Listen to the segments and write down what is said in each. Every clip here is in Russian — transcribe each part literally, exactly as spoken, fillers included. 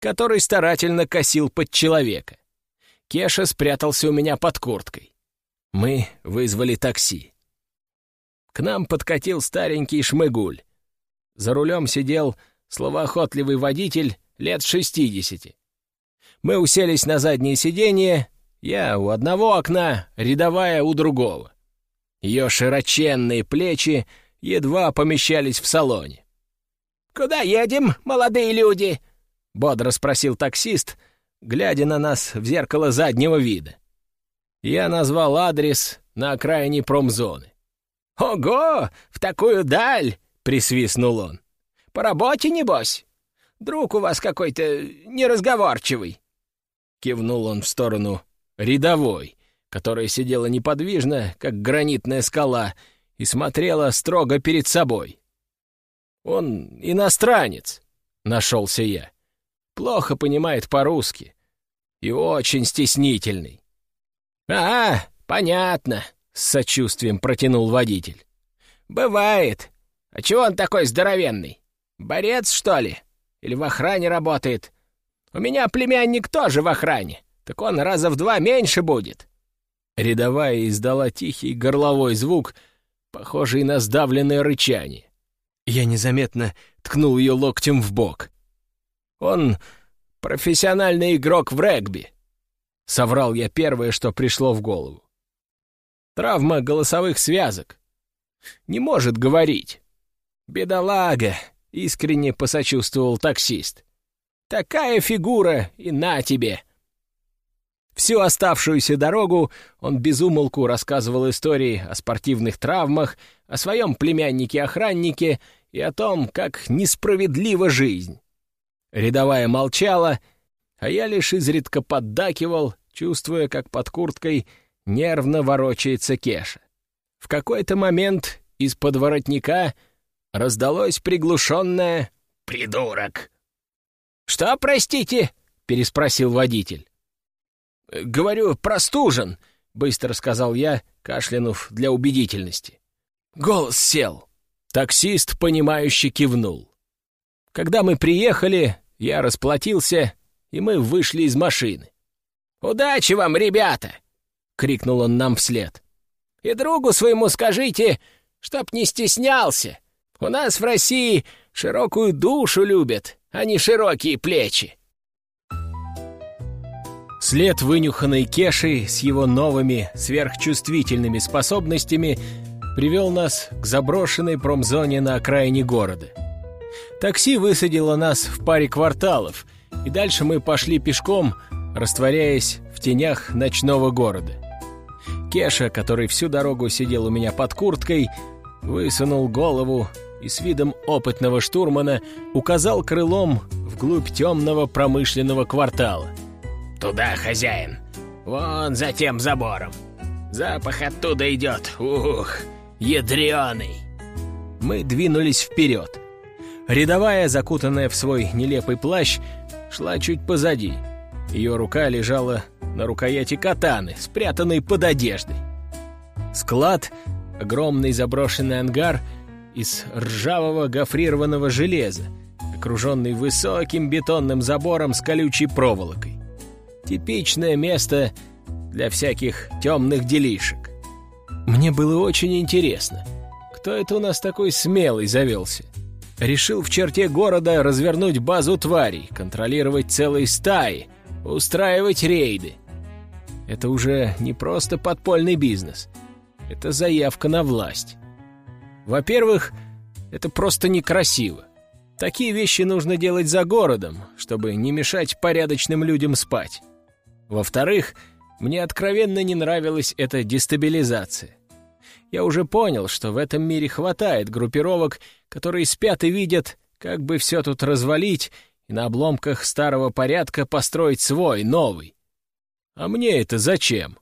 который старательно косил под человека. Кеша спрятался у меня под курткой. Мы вызвали такси. К нам подкатил старенький шмыгуль. За рулем сидел словоохотливый водитель лет шестидесяти. Мы уселись на заднее сиденье, я у одного окна, рядовая у другого. Ее широченные плечи едва помещались в салоне. «Куда едем, молодые люди?» — бодро спросил таксист, глядя на нас в зеркало заднего вида. Я назвал адрес на окраине промзоны. «Ого, в такую даль!» — присвистнул он. «По работе, небось? Друг у вас какой-то неразговорчивый». Кивнул он в сторону рядовой, которая сидела неподвижно, как гранитная скала, и смотрела строго перед собой. «Он иностранец», — нашелся я. «Плохо понимает по-русски и очень стеснительный». «А, понятно», — с сочувствием протянул водитель. «Бывает. А чего он такой здоровенный? Борец, что ли? Или в охране работает? У меня племянник тоже в охране, так он раза в два меньше будет». Рядовая издала тихий горловой звук, похожий на сдавленное рычание. Я незаметно ткнул ее локтем в бок. «Он профессиональный игрок в регби», — соврал я первое, что пришло в голову. «Травма голосовых связок. Не может говорить». «Бедолага», — искренне посочувствовал таксист. «Такая фигура, и на тебе». Всю оставшуюся дорогу он без умолку рассказывал истории о спортивных травмах, о своем племяннике-охраннике и о том, как несправедлива жизнь. Рядовая молчала, а я лишь изредка поддакивал, чувствуя, как под курткой нервно ворочается Кеша. В какой-то момент из-под воротника раздалось приглушенное «Придурок!». «Что, простите?» — переспросил водитель. «Говорю, простужен», — быстро сказал я, кашлянув для убедительности. Голос сел. Таксист, понимающе кивнул. Когда мы приехали, я расплатился, и мы вышли из машины. «Удачи вам, ребята!» — крикнул он нам вслед. «И другу своему скажите, чтоб не стеснялся. У нас в России широкую душу любят, а не широкие плечи». След вынюханной Кешей с его новыми сверхчувствительными способностями привел нас к заброшенной промзоне на окраине города. Такси высадило нас в паре кварталов, и дальше мы пошли пешком, растворяясь в тенях ночного города. Кеша, который всю дорогу сидел у меня под курткой, высунул голову и с видом опытного штурмана указал крылом вглубь темного промышленного квартала. «Туда, хозяин, вон за тем забором. Запах оттуда идет, ух, ядреный». Мы двинулись вперед. Рядовая, закутанная в свой нелепый плащ, шла чуть позади. Ее рука лежала на рукояти катаны, спрятанной под одеждой. Склад — огромный заброшенный ангар из ржавого гофрированного железа, окруженный высоким бетонным забором с колючей проволокой. Типичное место для всяких темных делишек. Мне было очень интересно, кто это у нас такой смелый завелся. Решил в черте города развернуть базу тварей, контролировать целые стаи, устраивать рейды. Это уже не просто подпольный бизнес. Это заявка на власть. Во-первых, это просто некрасиво. Такие вещи нужно делать за городом, чтобы не мешать порядочным людям спать. Во-вторых, мне откровенно не нравилась эта дестабилизация. Я уже понял, что в этом мире хватает группировок, которые спят и видят, как бы все тут развалить и на обломках старого порядка построить свой, новый. А мне это зачем?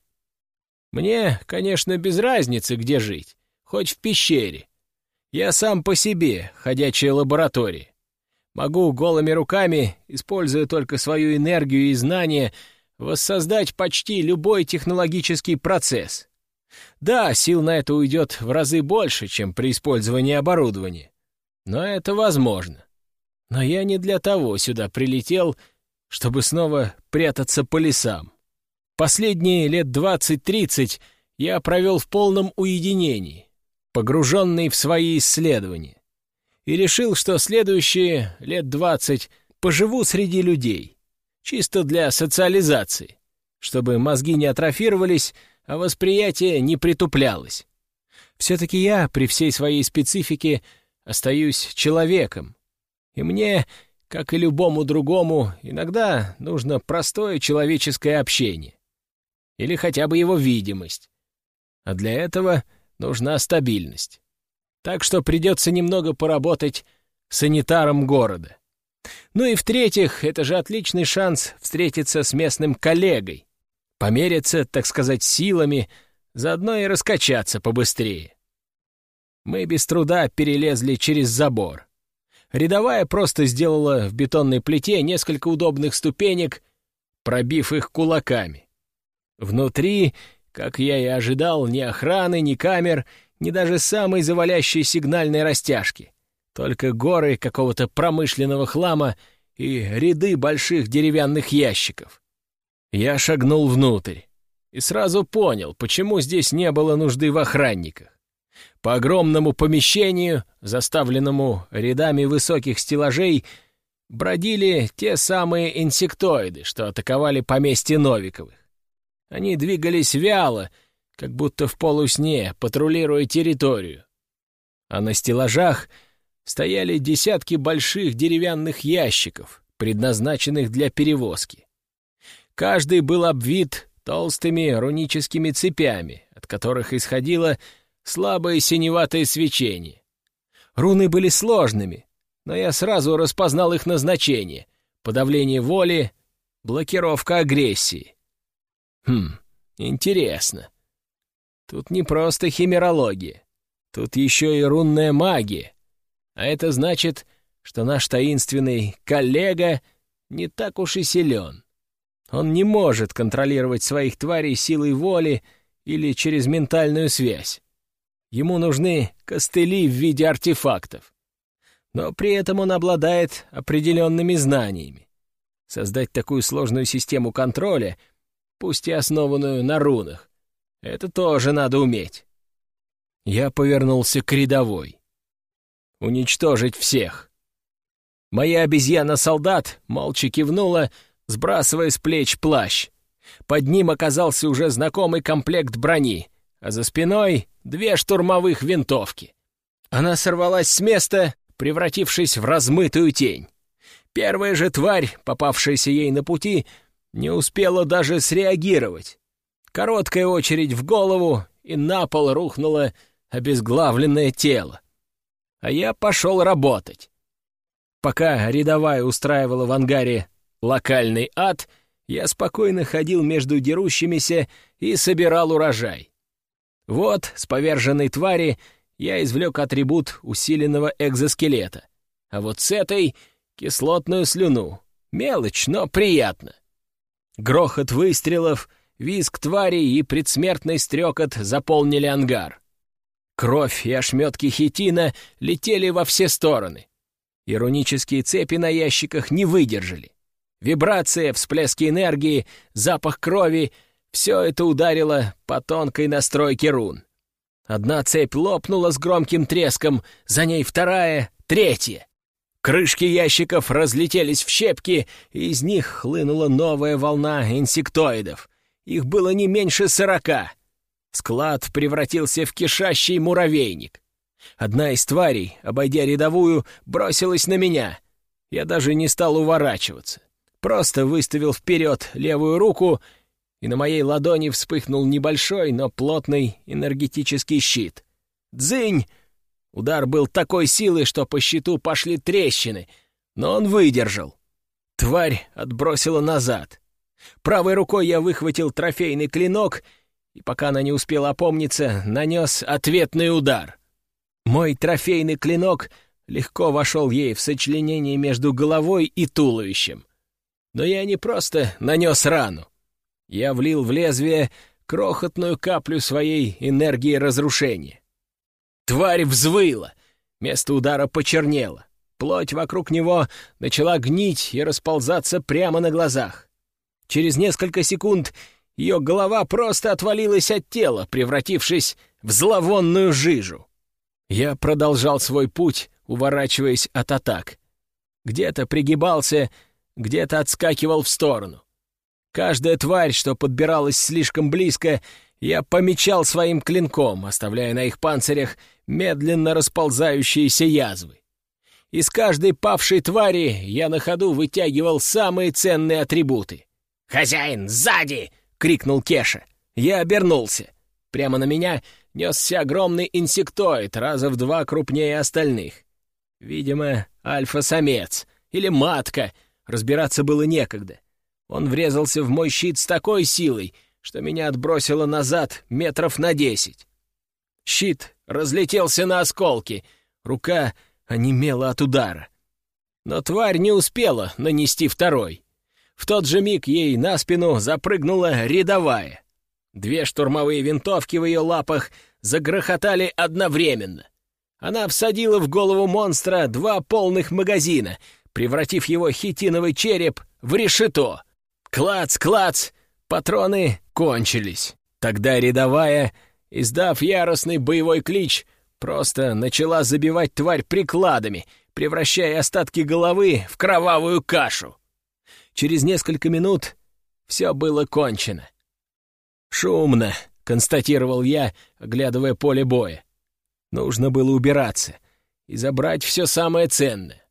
Мне, конечно, без разницы, где жить, хоть в пещере. Я сам по себе ходячая лаборатория. Могу голыми руками, используя только свою энергию и знания, воссоздать почти любой технологический процесс. Да, сил на это уйдет в разы больше, чем при использовании оборудования. Но это возможно. Но я не для того сюда прилетел чтобы снова прятаться по лесам. Последние лет двадцать-тридцать я провел в полном уединении, погруженный в свои исследования, и решил, что следующие лет двадцать поживу среди людей, чисто для социализации, чтобы мозги не атрофировались, а восприятие не притуплялось. Все-таки я, при всей своей специфике, остаюсь человеком, и мне, как и любому другому, иногда нужно простое человеческое общение, или хотя бы его видимость, а для этого нужна стабильность. Так что придется немного поработать санитаром города. Ну и в-третьих, это же отличный шанс встретиться с местным коллегой, помериться, так сказать, силами, заодно и раскачаться побыстрее. Мы без труда перелезли через забор. Рядовая просто сделала в бетонной плите несколько удобных ступенек, пробив их кулаками. Внутри, как я и ожидал, ни охраны, ни камер, ни даже самой завалящей сигнальной растяжки. Только горы какого-то промышленного хлама и ряды больших деревянных ящиков. Я шагнул внутрь и сразу понял, почему здесь не было нужды в охранниках. По огромному помещению, заставленному рядами высоких стеллажей, бродили те самые инсектоиды, что атаковали поместье Новиковых. Они двигались вяло, как будто в полусне, патрулируя территорию. А на стеллажах стояли десятки больших деревянных ящиков, предназначенных для перевозки. Каждый был обвит толстыми руническими цепями, от которых исходило слабое синеватое свечение. Руны были сложными, но я сразу распознал их назначение — подавление воли, блокировка агрессии. Хм, интересно. Тут не просто химерология, тут еще и рунная магия. А это значит, что наш таинственный коллега не так уж и силен. Он не может контролировать своих тварей силой воли или через ментальную связь. Ему нужны костыли в виде артефактов. Но при этом он обладает определенными знаниями. Создать такую сложную систему контроля, пусть и основанную на рунах, это тоже надо уметь. Я повернулся к рядовой. Уничтожить всех. Моя обезьяна-солдат молча кивнула, сбрасывая с плеч плащ. Под ним оказался уже знакомый комплект брони, а за спиной две штурмовых винтовки. Она сорвалась с места, превратившись в размытую тень. Первая же тварь, попавшаяся ей на пути, не успела даже среагировать. Короткая очередь в голову, и на пол рухнуло обезглавленное тело. А я пошел работать. Пока рядовая устраивала в ангаре локальный ад, я спокойно ходил между дерущимися и собирал урожай. Вот, с поверженной твари я извлек атрибут усиленного экзоскелета, а вот с этой — кислотную слюну. Мелочь, но приятно. Грохот выстрелов, визг твари и предсмертный стрекот заполнили ангар. Кровь и ошметки хитина летели во все стороны. Иронические цепи на ящиках не выдержали. Вибрация, всплески энергии, запах крови — все это ударило по тонкой настройке рун. Одна цепь лопнула с громким треском, за ней вторая, третья. Крышки ящиков разлетелись в щепки, и из них хлынула новая волна инсектоидов. Их было не меньше сорока. Склад превратился в кишащий муравейник. Одна из тварей, обойдя рядовую, бросилась на меня. Я даже не стал уворачиваться. Просто выставил вперед левую руку, и на моей ладони вспыхнул небольшой, но плотный энергетический щит. Дзынь! Удар был такой силы, что по щиту пошли трещины, но он выдержал. Тварь отбросила назад. Правой рукой я выхватил трофейный клинок, и пока она не успела опомниться, нанес ответный удар. Мой трофейный клинок легко вошел ей в сочленение между головой и туловищем. Но я не просто нанес рану. Я влил в лезвие крохотную каплю своей энергии разрушения. Тварь взвыла, место удара почернело. Плоть вокруг него начала гнить и расползаться прямо на глазах. Через несколько секунд ее голова просто отвалилась от тела, превратившись в зловонную жижу. Я продолжал свой путь, уворачиваясь от атак. Где-то пригибался, где-то отскакивал в сторону. Каждая тварь, что подбиралась слишком близко, я помечал своим клинком, оставляя на их панцирях медленно расползающиеся язвы. Из каждой павшей твари я на ходу вытягивал самые ценные атрибуты. «Хозяин, сзади!» — крикнул Кеша. Я обернулся. Прямо на меня несся огромный инсектоид, раза в два крупнее остальных. Видимо, альфа-самец или матка, разбираться было некогда. Он врезался в мой щит с такой силой, что меня отбросило назад метров на десять. Щит разлетелся на осколки, рука онемела от удара. Но тварь не успела нанести второй. В тот же миг ей на спину запрыгнула рядовая. Две штурмовые винтовки в ее лапах загрохотали одновременно. Она всадила в голову монстра два полных магазина, превратив его хитиновый череп в решето. Клац, клац! Патроны кончились. Тогда рядовая, издав яростный боевой клич, просто начала забивать тварь прикладами, превращая остатки головы в кровавую кашу. Через несколько минут все было кончено. «Шумно», — констатировал я, оглядывая поле боя. Нужно было убираться и забрать все самое ценное.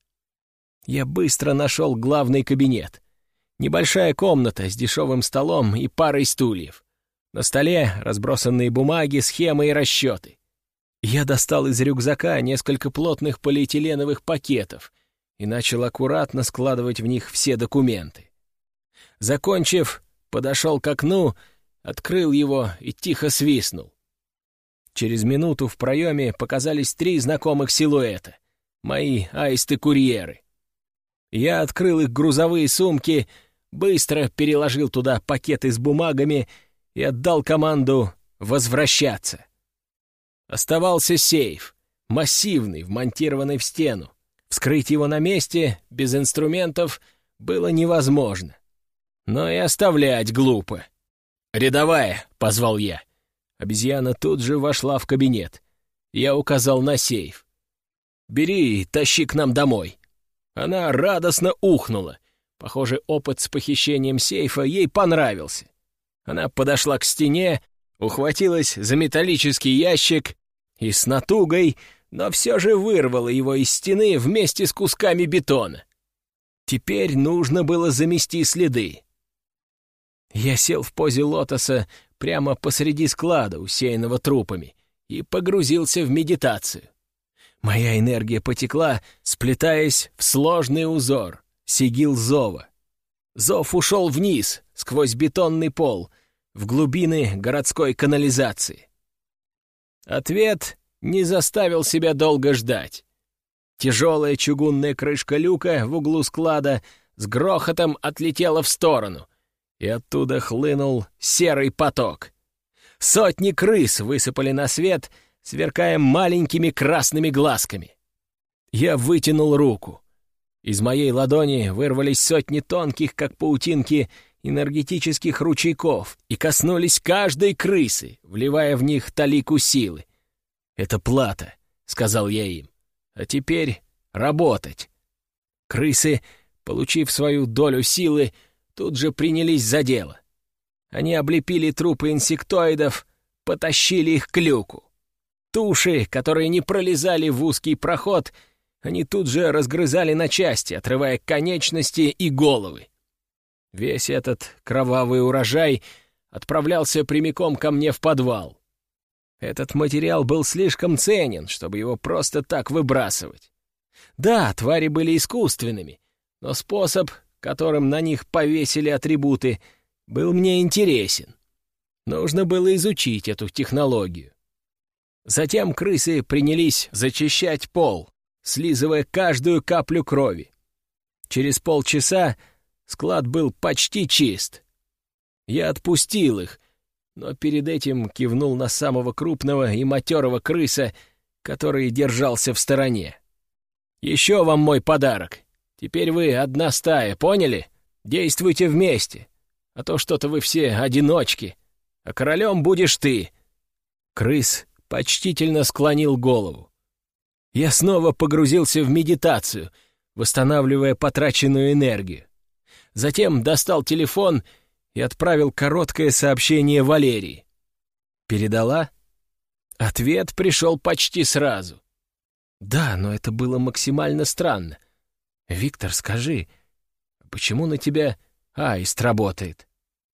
Я быстро нашел главный кабинет. Небольшая комната с дешевым столом и парой стульев. На столе разбросанные бумаги, схемы и расчеты. Я достал из рюкзака несколько плотных полиэтиленовых пакетов и начал аккуратно складывать в них все документы. Закончив, подошел к окну, открыл его и тихо свистнул. Через минуту в проеме показались три знакомых силуэта — мои аисты-курьеры. Я открыл их грузовые сумки, быстро переложил туда пакеты с бумагами и отдал команду возвращаться. Оставался сейф, массивный, вмонтированный в стену. Вскрыть его на месте, без инструментов, было невозможно. Но и оставлять глупо. «Рядовая!» — позвал я. Обезьяна тут же вошла в кабинет. Я указал на сейф. «Бери и тащи к нам домой». Она радостно ухнула. Похоже, опыт с похищением сейфа ей понравился. Она подошла к стене, ухватилась за металлический ящик и с натугой, но все же вырвала его из стены вместе с кусками бетона. Теперь нужно было замести следы. Я сел в позе лотоса прямо посреди склада, усеянного трупами, и погрузился в медитацию. Моя энергия потекла, сплетаясь в сложный узор, сигил зова. Зов ушел вниз, сквозь бетонный пол, в глубины городской канализации. Ответ не заставил себя долго ждать. Тяжелая чугунная крышка люка в углу склада с грохотом отлетела в сторону, и оттуда хлынул серый поток. Сотни крыс высыпали на свет, сверкая маленькими красными глазками. Я вытянул руку. Из моей ладони вырвались сотни тонких, как паутинки, энергетических ручейков и коснулись каждой крысы, вливая в них талику силы. «Это плата», — сказал я им. «А теперь работать». Крысы, получив свою долю силы, тут же принялись за дело. Они облепили трупы инсектоидов, потащили их к люку. Туши, которые не пролезали в узкий проход, они тут же разгрызали на части, отрывая конечности и головы. Весь этот кровавый урожай отправлялся прямиком ко мне в подвал. Этот материал был слишком ценен, чтобы его просто так выбрасывать. Да, твари были искусственными, но способ, которым на них повесили атрибуты, был мне интересен. Нужно было изучить эту технологию. Затем крысы принялись зачищать пол, слизывая каждую каплю крови. Через полчаса склад был почти чист. Я отпустил их, но перед этим кивнул на самого крупного и матерого крыса, который держался в стороне. Еще вам мой подарок. Теперь вы одна стая, поняли? Действуйте вместе. А то что-то вы все одиночки. А королем будешь ты». Крыс почтительно склонил голову. Я снова погрузился в медитацию, восстанавливая потраченную энергию. Затем достал телефон и отправил короткое сообщение Валерии. Передала? Ответ пришел почти сразу. Да, но это было максимально странно. «Виктор, скажи, почему на тебя аист работает?»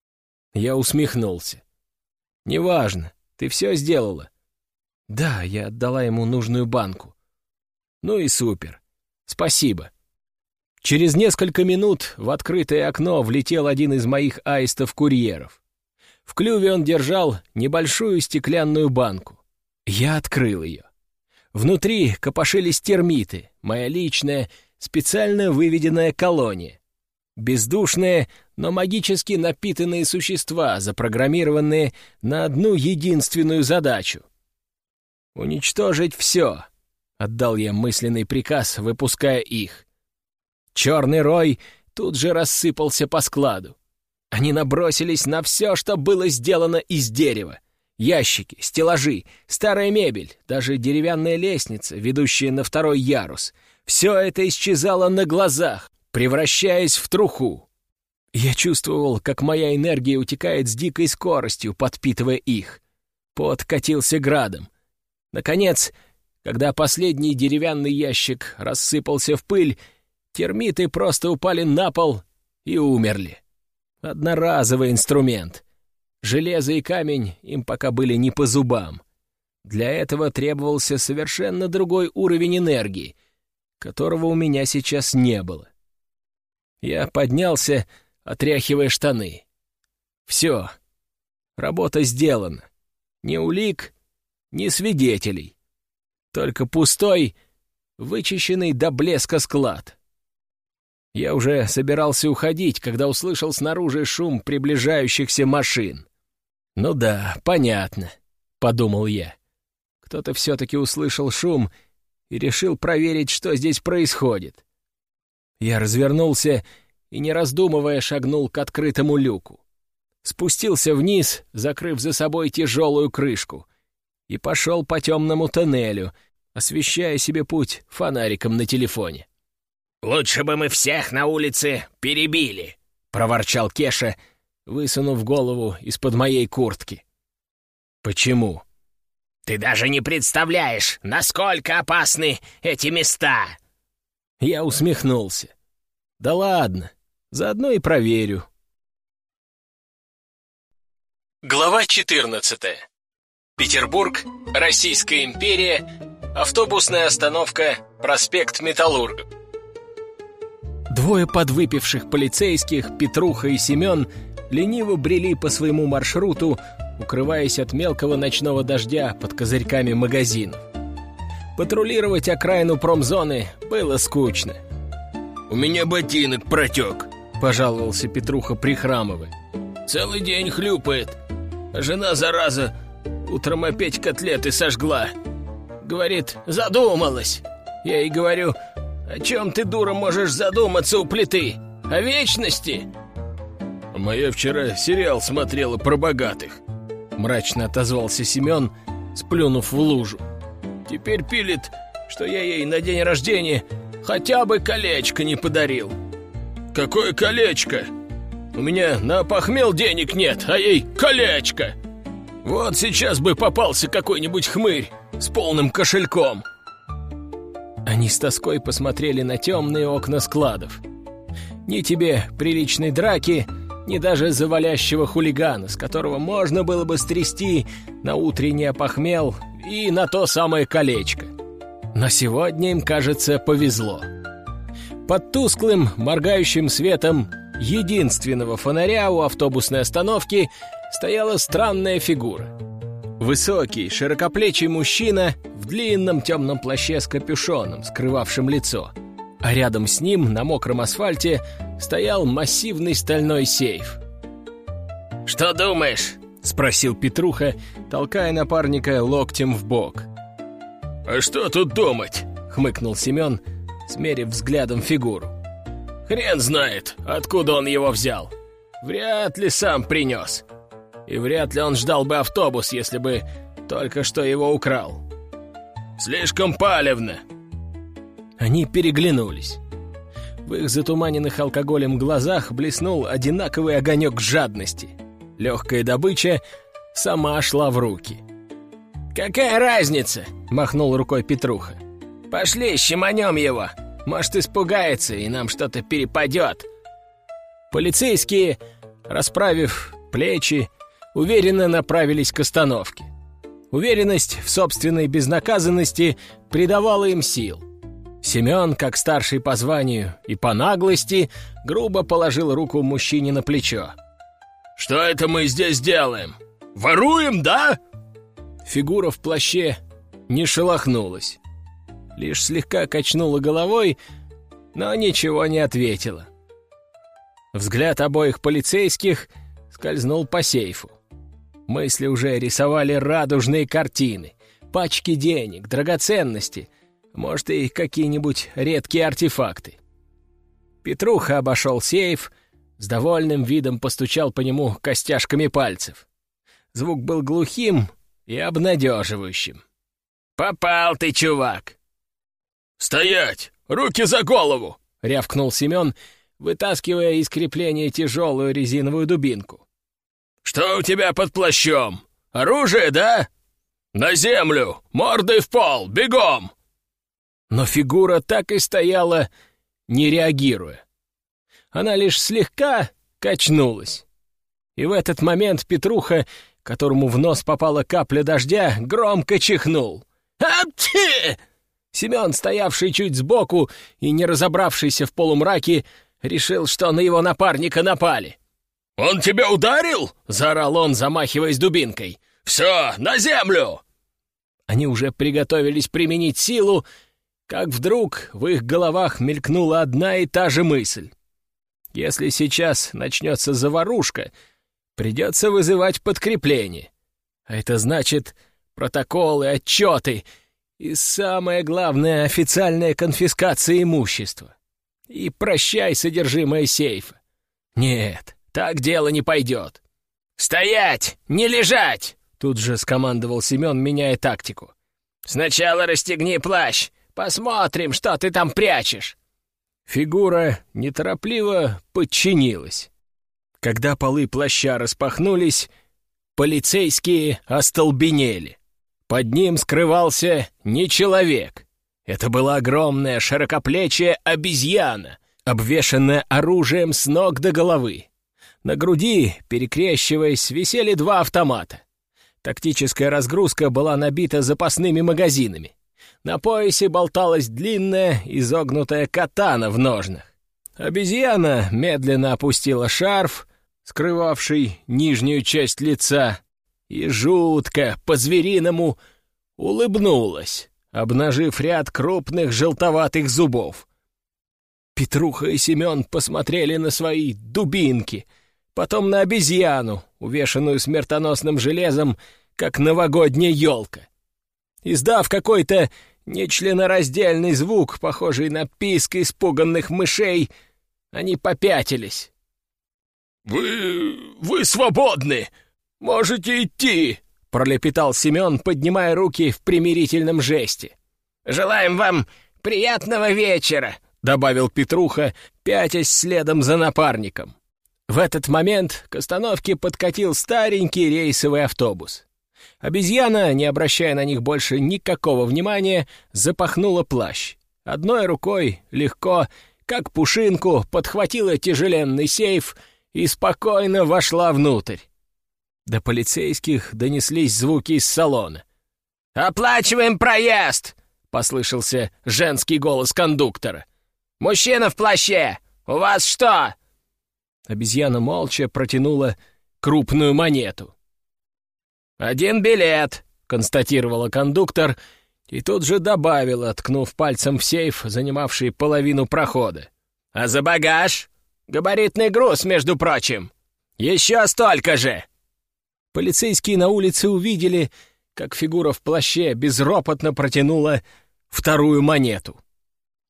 Я усмехнулся. «Неважно, ты все сделала?» «Да, я отдала ему нужную банку». «Ну и супер. Спасибо». Через несколько минут в открытое окно влетел один из моих аистов-курьеров. В клюве он держал небольшую стеклянную банку. Я открыл ее. Внутри копошились термиты, моя личная, специально выведенная колония. Бездушные, но магически напитанные существа, запрограммированные на одну единственную задачу. «Уничтожить все», — отдал я мысленный приказ, выпуская их. Черный рой тут же рассыпался по складу. Они набросились на все, что было сделано из дерева. Ящики, стеллажи, старая мебель, даже деревянная лестница, ведущая на второй ярус. Все это исчезало на глазах, превращаясь в труху. Я чувствовал, как моя энергия утекает с дикой скоростью, подпитывая их. Пот катился градом. Наконец, когда последний деревянный ящик рассыпался в пыль, термиты просто упали на пол и умерли. Одноразовый инструмент. Железо и камень им пока были не по зубам. Для этого требовался совершенно другой уровень энергии, которого у меня сейчас не было. Я поднялся, отряхивая штаны. Все. Работа сделана. Ни улик, ни свидетелей. Только пустой, вычищенный до блеска склад. Я уже собирался уходить, когда услышал снаружи шум приближающихся машин. «Ну да, понятно», — подумал я. Кто-то все-таки услышал шум и решил проверить, что здесь происходит. Я развернулся и, не раздумывая, шагнул к открытому люку. Спустился вниз, закрыв за собой тяжелую крышку, и пошел по темному тоннелю, освещая себе путь фонариком на телефоне. «Лучше бы мы всех на улице перебили», — проворчал Кеша, высунув голову из-под моей куртки. «Почему?» «Ты даже не представляешь, насколько опасны эти места!» Я усмехнулся. «Да ладно, заодно и проверю». Глава четырнадцатая. Петербург, Российская империя, автобусная остановка, проспект Металлургов. Двое подвыпивших полицейских, Петруха и Семен, лениво брели по своему маршруту, укрываясь от мелкого ночного дождя под козырьками магазинов. Патрулировать окраину промзоны было скучно. «У меня ботинок протек», — пожаловался Петруха, прихрамывая. «Целый день хлюпает. А жена, зараза, утром опять котлеты сожгла. Говорит, задумалась. Я ей говорю, о чем ты, дура, можешь задуматься у плиты? О вечности?» «А моя вчера сериал смотрела про богатых», — мрачно отозвался Семен, сплюнув в лужу. «Теперь пилит, что я ей на день рождения хотя бы колечко не подарил». «Какое колечко? У меня на похмел денег нет, а ей колечко! Вот сейчас бы попался какой-нибудь хмырь с полным кошельком». Они с тоской посмотрели на темные окна складов. Ни тебе приличной драки, ни даже завалящего хулигана, с которого можно было бы стрясти на утренний опохмел и на то самое колечко. Но сегодня им, кажется, повезло. Под тусклым, моргающим светом единственного фонаря у автобусной остановки стояла странная фигура. Высокий, широкоплечий мужчина в длинном темном плаще с капюшоном, скрывавшим лицо. А рядом с ним, на мокром асфальте, стоял массивный стальной сейф. «Что думаешь?» — спросил Петруха, толкая напарника локтем в бок. «А что тут думать?» — хмыкнул Семен, смерив взглядом фигуру. «Хрен знает, откуда он его взял. Вряд ли сам принес. И вряд ли он ждал бы автобус, если бы только что его украл. Слишком палевно». Они переглянулись. В их затуманенных алкоголем глазах блеснул одинаковый огонек жадности. Легкая добыча сама шла в руки. «Какая разница?» — махнул рукой Петруха. «Пошли, щеманем его. Может, испугается, и нам что-то перепадет». Полицейские, расправив плечи, уверенно направились к остановке. Уверенность в собственной безнаказанности придавала им сил. Семен, как старший по званию и по наглости, грубо положил руку мужчине на плечо. «Что это мы здесь делаем? Воруем, да?» Фигура в плаще не шелохнулась. Лишь слегка качнула головой, но ничего не ответила. Взгляд обоих полицейских скользнул по сейфу. Мысли уже рисовали радужные картины, пачки денег, драгоценности, может, и какие-нибудь редкие артефакты. Петруха обошел сейф, с довольным видом постучал по нему костяшками пальцев. Звук был глухим и обнадеживающим. «Попал ты, чувак!» «Стоять! Руки за голову!» — рявкнул Семен, вытаскивая из крепления тяжелую резиновую дубинку. «Что у тебя под плащом? Оружие, да? На землю! Мордой в пол! Бегом!» Но фигура так и стояла, не реагируя. Она лишь слегка качнулась. И в этот момент Петруха, которому в нос попала капля дождя, громко чихнул. «Апчи!» Семен, стоявший чуть сбоку и не разобравшийся в полумраке, решил, что на его напарника напали. «Он тебя ударил?» — заорал он, замахиваясь дубинкой. «Все, на землю!» Они уже приготовились применить силу, как вдруг в их головах мелькнула одна и та же мысль. Если сейчас начнется заварушка, придется вызывать подкрепление. А это значит протоколы, отчеты и, самое главное, официальная конфискация имущества. И прощай содержимое сейфа. Нет, так дело не пойдет. «Стоять! Не лежать!» Тут же скомандовал Семен, меняя тактику. «Сначала расстегни плащ. Посмотрим, что ты там прячешь». Фигура неторопливо подчинилась. Когда полы плаща распахнулись, полицейские остолбенели. Под ним скрывался не человек. Это была огромная широкоплечья обезьяна, обвешанная оружием с ног до головы. На груди, перекрещиваясь, висели два автомата. Тактическая разгрузка была набита запасными магазинами. На поясе болталась длинная, изогнутая катана в ножнах. Обезьяна медленно опустила шарф, скрывавший нижнюю часть лица, и жутко, по-звериному, улыбнулась, обнажив ряд крупных желтоватых зубов. Петруха и Семен посмотрели на свои дубинки, потом на обезьяну, увешанную смертоносным железом, как новогодняя елка. Издав какой-то нечленораздельный звук, похожий на писк испуганных мышей, они попятились. «Вы... вы свободны! Можете идти!» — пролепетал Семен, поднимая руки в примирительном жесте. «Желаем вам приятного вечера!» — добавил Петруха, пятясь следом за напарником. В этот момент к остановке подкатил старенький рейсовый автобус. Обезьяна, не обращая на них больше никакого внимания, запахнула плащ. Одной рукой легко, как пушинку, подхватила тяжеленный сейф и спокойно вошла внутрь. До полицейских донеслись звуки из салона. «Оплачиваем проезд!» — послышался женский голос кондуктора. «Мужчина в плаще! У вас что?» Обезьяна молча протянула крупную монету. «Один билет», — констатировала кондуктор, и тут же добавила, ткнув пальцем в сейф, занимавший половину прохода. «А за багаж? Габаритный груз, между прочим. Еще столько же!» Полицейские на улице увидели, как фигура в плаще безропотно протянула вторую монету.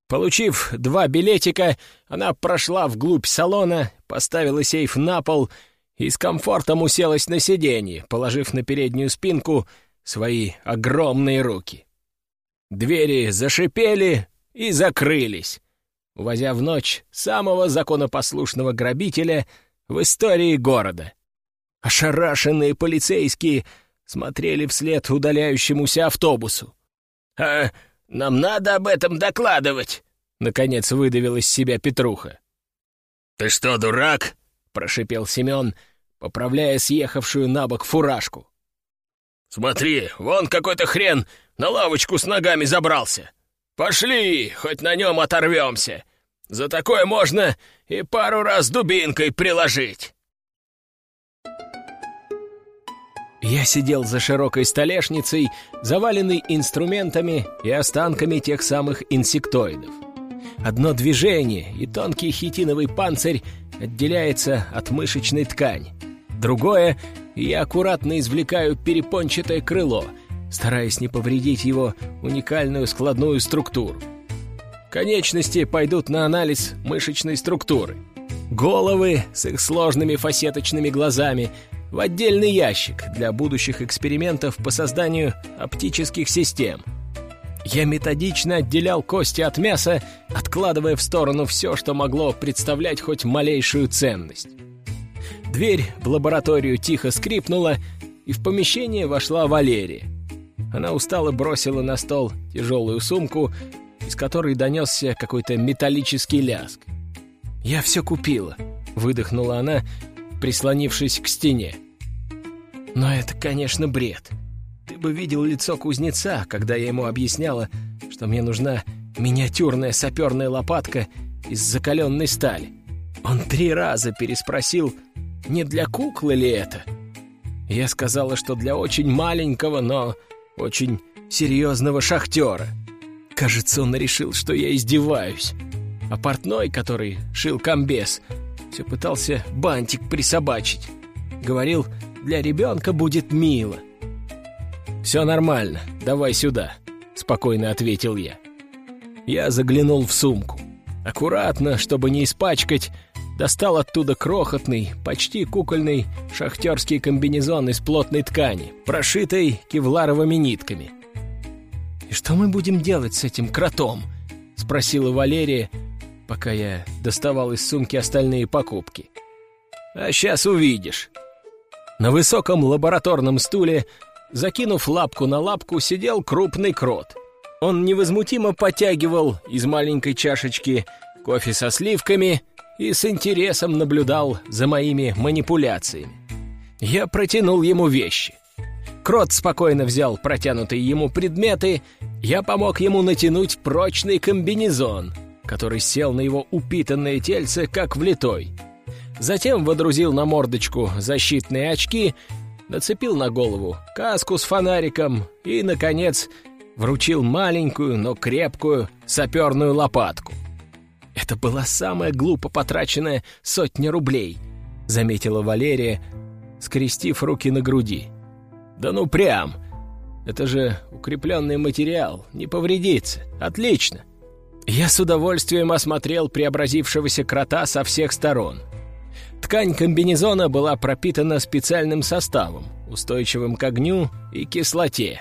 Получив два билетика, она прошла вглубь салона, поставила сейф на пол и с комфортом уселась на сиденье, положив на переднюю спинку свои огромные руки. Двери зашипели и закрылись, увозя в ночь самого законопослушного грабителя в истории города. Ошарашенные полицейские смотрели вслед удаляющемуся автобусу. «А нам надо об этом докладывать!» — наконец выдавил из себя Петруха. «Ты что, дурак?» — прошипел Семен, поправляя съехавшую на бок фуражку. «Смотри, вон какой-то хрен на лавочку с ногами забрался. Пошли, хоть на нем оторвемся. За такое можно и пару раз дубинкой приложить». Я сидел за широкой столешницей, заваленной инструментами и останками тех самых инсектоидов. Одно движение, и тонкий хитиновый панцирь отделяется от мышечной ткани. Другое, и я аккуратно извлекаю перепончатое крыло, стараясь не повредить его уникальную складную структуру. Конечности пойдут на анализ мышечной структуры. Головы с их сложными фасеточными глазами в отдельный ящик для будущих экспериментов по созданию оптических систем. Я методично отделял кости от мяса, откладывая в сторону все, что могло представлять хоть малейшую ценность. Дверь в лабораторию тихо скрипнула, и в помещение вошла Валерия. Она устало бросила на стол тяжелую сумку, из которой донесся какой-то металлический лязг. «Я все купила», — выдохнула она, прислонившись к стене. «Но это, конечно, бред. Ты бы видел лицо кузнеца, когда я ему объясняла, что мне нужна миниатюрная саперная лопатка из закаленной стали. Он три раза переспросил, не для куклы ли это. Я сказала, что для очень маленького, но очень серьезного шахтера. Кажется, он решил, что я издеваюсь. А портной, который шил комбез, все пытался бантик присобачить. Говорил, для ребенка будет мило. «Все нормально, давай сюда», — спокойно ответил я. Я заглянул в сумку. Аккуратно, чтобы не испачкать, достал оттуда крохотный, почти кукольный шахтерский комбинезон из плотной ткани, прошитой кевларовыми нитками. «И что мы будем делать с этим кротом?» — спросила Валерия, пока я доставал из сумки остальные покупки. «А сейчас увидишь». На высоком лабораторном стуле, закинув лапку на лапку, сидел крупный крот. Он невозмутимо потягивал из маленькой чашечки кофе со сливками и с интересом наблюдал за моими манипуляциями. Я протянул ему вещи. Крот спокойно взял протянутые ему предметы, я помог ему натянуть прочный комбинезон, который сел на его упитанное тельце, как влитой. Затем водрузил на мордочку защитные очки, нацепил на голову каску с фонариком и, наконец, вручил маленькую, но крепкую саперную лопатку. «Это была самая глупо потраченная сотня рублей», — заметила Валерия, скрестив руки на груди. «Да ну прям! Это же укрепленный материал, не повредится. Отлично!» Я с удовольствием осмотрел преобразившегося крота со всех сторон. Ткань комбинезона была пропитана специальным составом, устойчивым к огню и кислоте.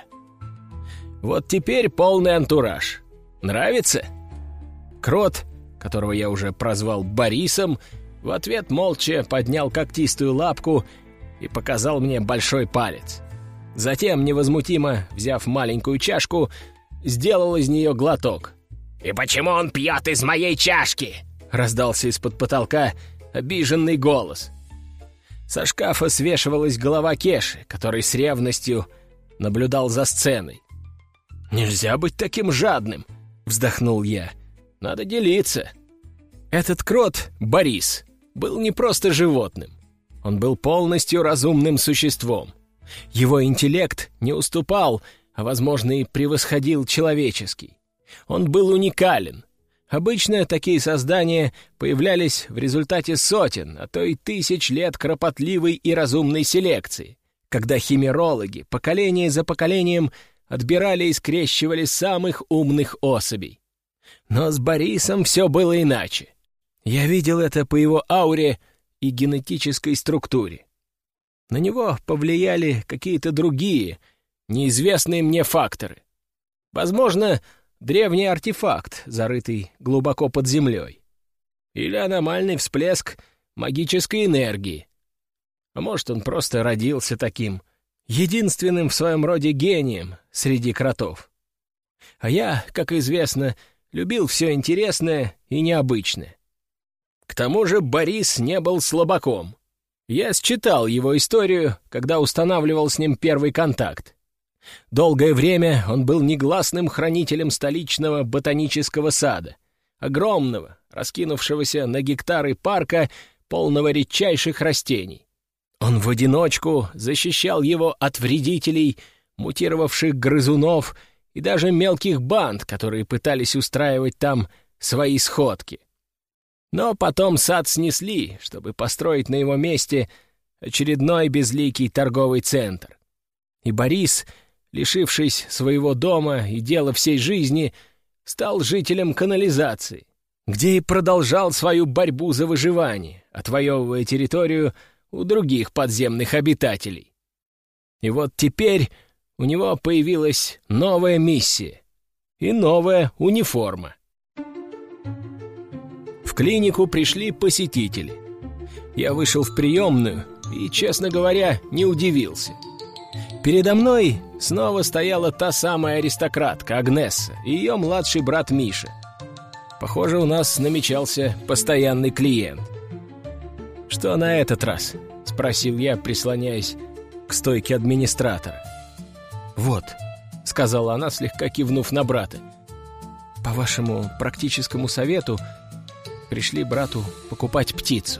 Вот теперь полный антураж. Нравится? Крот, которого я уже прозвал Борисом, в ответ молча поднял когтистую лапку и показал мне большой палец. Затем, невозмутимо взяв маленькую чашку, сделал из нее глоток. «И почему он пьет из моей чашки?» — раздался из-под потолка обиженный голос. Со шкафа свешивалась голова Кеши, который с ревностью наблюдал за сценой. «Нельзя быть таким жадным!» — вздохнул я. «Надо делиться!» Этот крот, Борис, был не просто животным. Он был полностью разумным существом. Его интеллект не уступал, а, возможно, и превосходил человеческий. Он был уникален. Обычно такие создания появлялись в результате сотен, а то и тысяч лет кропотливой и разумной селекции, когда химерологи поколение за поколением отбирали и скрещивали самых умных особей. Но с Борисом все было иначе. Я видел это по его ауре и генетической структуре. На него повлияли какие-то другие, неизвестные мне факторы. Возможно, древний артефакт, зарытый глубоко под землей. Или аномальный всплеск магической энергии. А может, он просто родился таким, единственным в своем роде гением среди кротов. А я, как известно, любил все интересное и необычное. К тому же Борис не был слабаком. Я считал его историю, когда устанавливал с ним первый контакт. Долгое время он был негласным хранителем столичного ботанического сада, огромного, раскинувшегося на гектары парка, полного редчайших растений. Он в одиночку защищал его от вредителей, мутировавших грызунов и даже мелких банд, которые пытались устраивать там свои сходки. Но потом сад снесли, чтобы построить на его месте очередной безликий торговый центр. И Борис, лишившись своего дома и дела всей жизни, стал жителем канализации, где и продолжал свою борьбу за выживание, отвоевывая территорию у других подземных обитателей. И вот теперь у него появилась новая миссия и новая униформа. В клинику пришли посетители. Я вышел в приемную и, честно говоря, не удивился. Передо мной снова стояла та самая аристократка Агнесса и ее младший брат Миша. Похоже, у нас намечался постоянный клиент. «Что на этот раз?» — спросил я, прислоняясь к стойке администратора. «Вот», — сказала она, слегка кивнув на брата. «По вашему практическому совету пришли брату покупать птицу».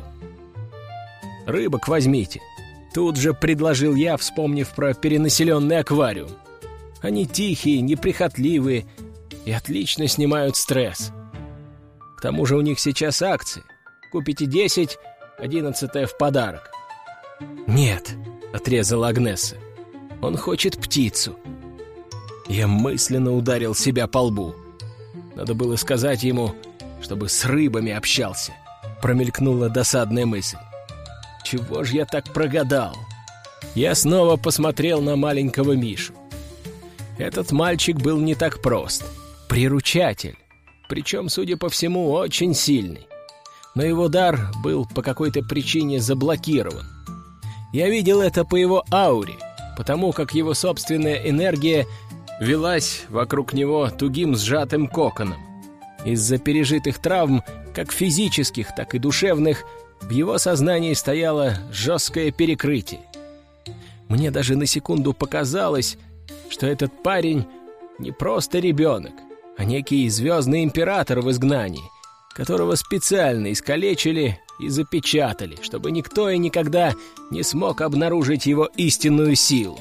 «Рыбок возьмите», — тут же предложил я, вспомнив про перенаселенный аквариум. «Они тихие, неприхотливые и отлично снимают стресс. К тому же у них сейчас акции. Купите десять, одиннадцатое в подарок». «Нет», — отрезала Агнесса, — «он хочет птицу». Я мысленно ударил себя по лбу. Надо было сказать ему, чтобы с рыбами общался. Промелькнула досадная мысль. Чего ж я так прогадал? Я снова посмотрел на маленького Мишу. Этот мальчик был не так прост. Приручатель. Причем, судя по всему, очень сильный. Но его дар был по какой-то причине заблокирован. Я видел это по его ауре, потому как его собственная энергия велась вокруг него тугим сжатым коконом. Из-за пережитых травм, как физических, так и душевных, в его сознании стояло жесткое перекрытие. Мне даже на секунду показалось, что этот парень не просто ребенок, а некий звездный император в изгнании, которого специально искалечили и запечатали, чтобы никто и никогда не смог обнаружить его истинную силу.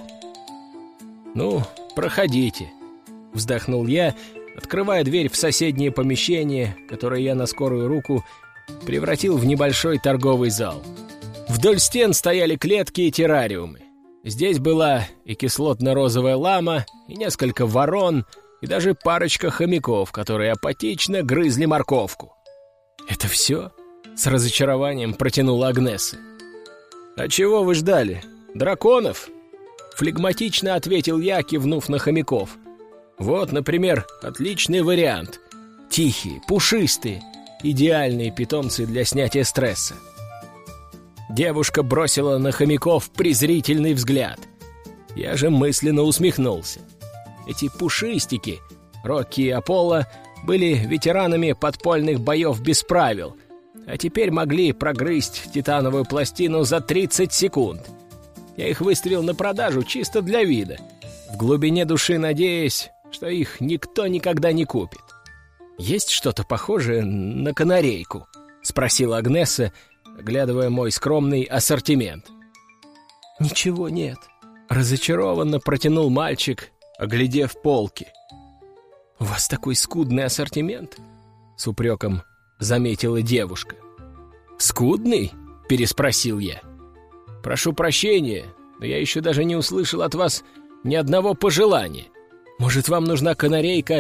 «Ну, проходите», — вздохнул я, открывая дверь в соседнее помещение, которое я на скорую руку превратил в небольшой торговый зал. Вдоль стен стояли клетки и террариумы. Здесь была и кислотно-розовая лама, и несколько ворон, и даже парочка хомяков, которые апатично грызли морковку. «Это все?» — с разочарованием протянула Агнесса. «А чего вы ждали? Драконов?» Флегматично ответил я, кивнув на хомяков. «Вот, например, отличный вариант. Тихие, пушистые, идеальные питомцы для снятия стресса». Девушка бросила на хомяков презрительный взгляд. Я же мысленно усмехнулся. Эти пушистики, Рокки и Аполло, были ветеранами подпольных боев без правил, а теперь могли прогрызть титановую пластину за тридцать секунд. Я их выставил на продажу чисто для вида, в глубине души надеясь, что их никто никогда не купит. «Есть что-то похожее на канарейку?» — спросила Агнесса, оглядывая мой скромный ассортимент. «Ничего нет», — разочарованно протянул мальчик, оглядев полки. «У вас такой скудный ассортимент?» — с упреком заметила девушка. «Скудный?» — переспросил я. «Прошу прощения, но я еще даже не услышал от вас ни одного пожелания. Может, вам нужна канарейка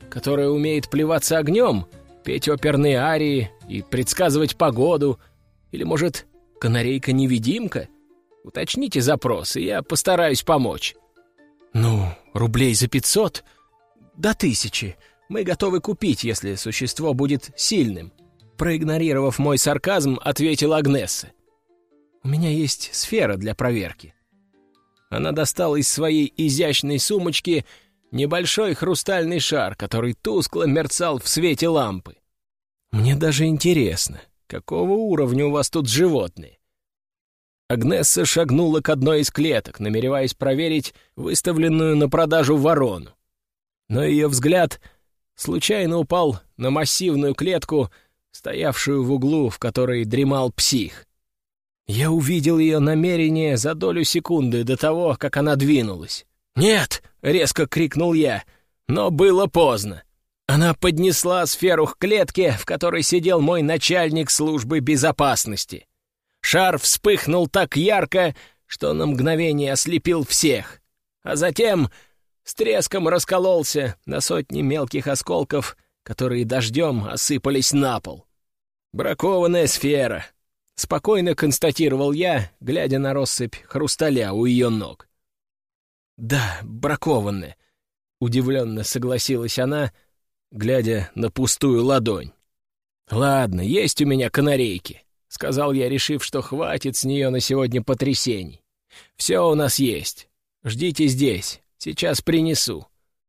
которая умеет плеваться огнем, петь оперные арии и предсказывать погоду? Или, может, канарейка-невидимка? Уточните запрос, и я постараюсь помочь». «Ну, рублей за пятьсот? До тысячи. Мы готовы купить, если существо будет сильным», — проигнорировав мой сарказм, ответила Агнесса. «У меня есть сфера для проверки». Она достала из своей изящной сумочки небольшой хрустальный шар, который тускло мерцал в свете лампы. «Мне даже интересно, какого уровня у вас тут животные?» Агнесса шагнула к одной из клеток, намереваясь проверить выставленную на продажу ворону. Но ее взгляд случайно упал на массивную клетку, стоявшую в углу, в которой дремал псих. Я увидел ее намерение за долю секунды до того, как она двинулась. «Нет!» — резко крикнул я, но было поздно. Она поднесла сферу к клетке, в которой сидел мой начальник службы безопасности. Шар вспыхнул так ярко, что на мгновение ослепил всех, а затем с треском раскололся на сотни мелких осколков, которые дождем осыпались на пол. «Бракованная сфера», — спокойно констатировал я, глядя на россыпь хрусталя у ее ног. «Да, бракованная», — удивленно согласилась она, глядя на пустую ладонь. «Ладно, есть у меня канарейки», — сказал я, решив, что хватит с нее на сегодня потрясений. «Все у нас есть. Ждите здесь. Сейчас принесу».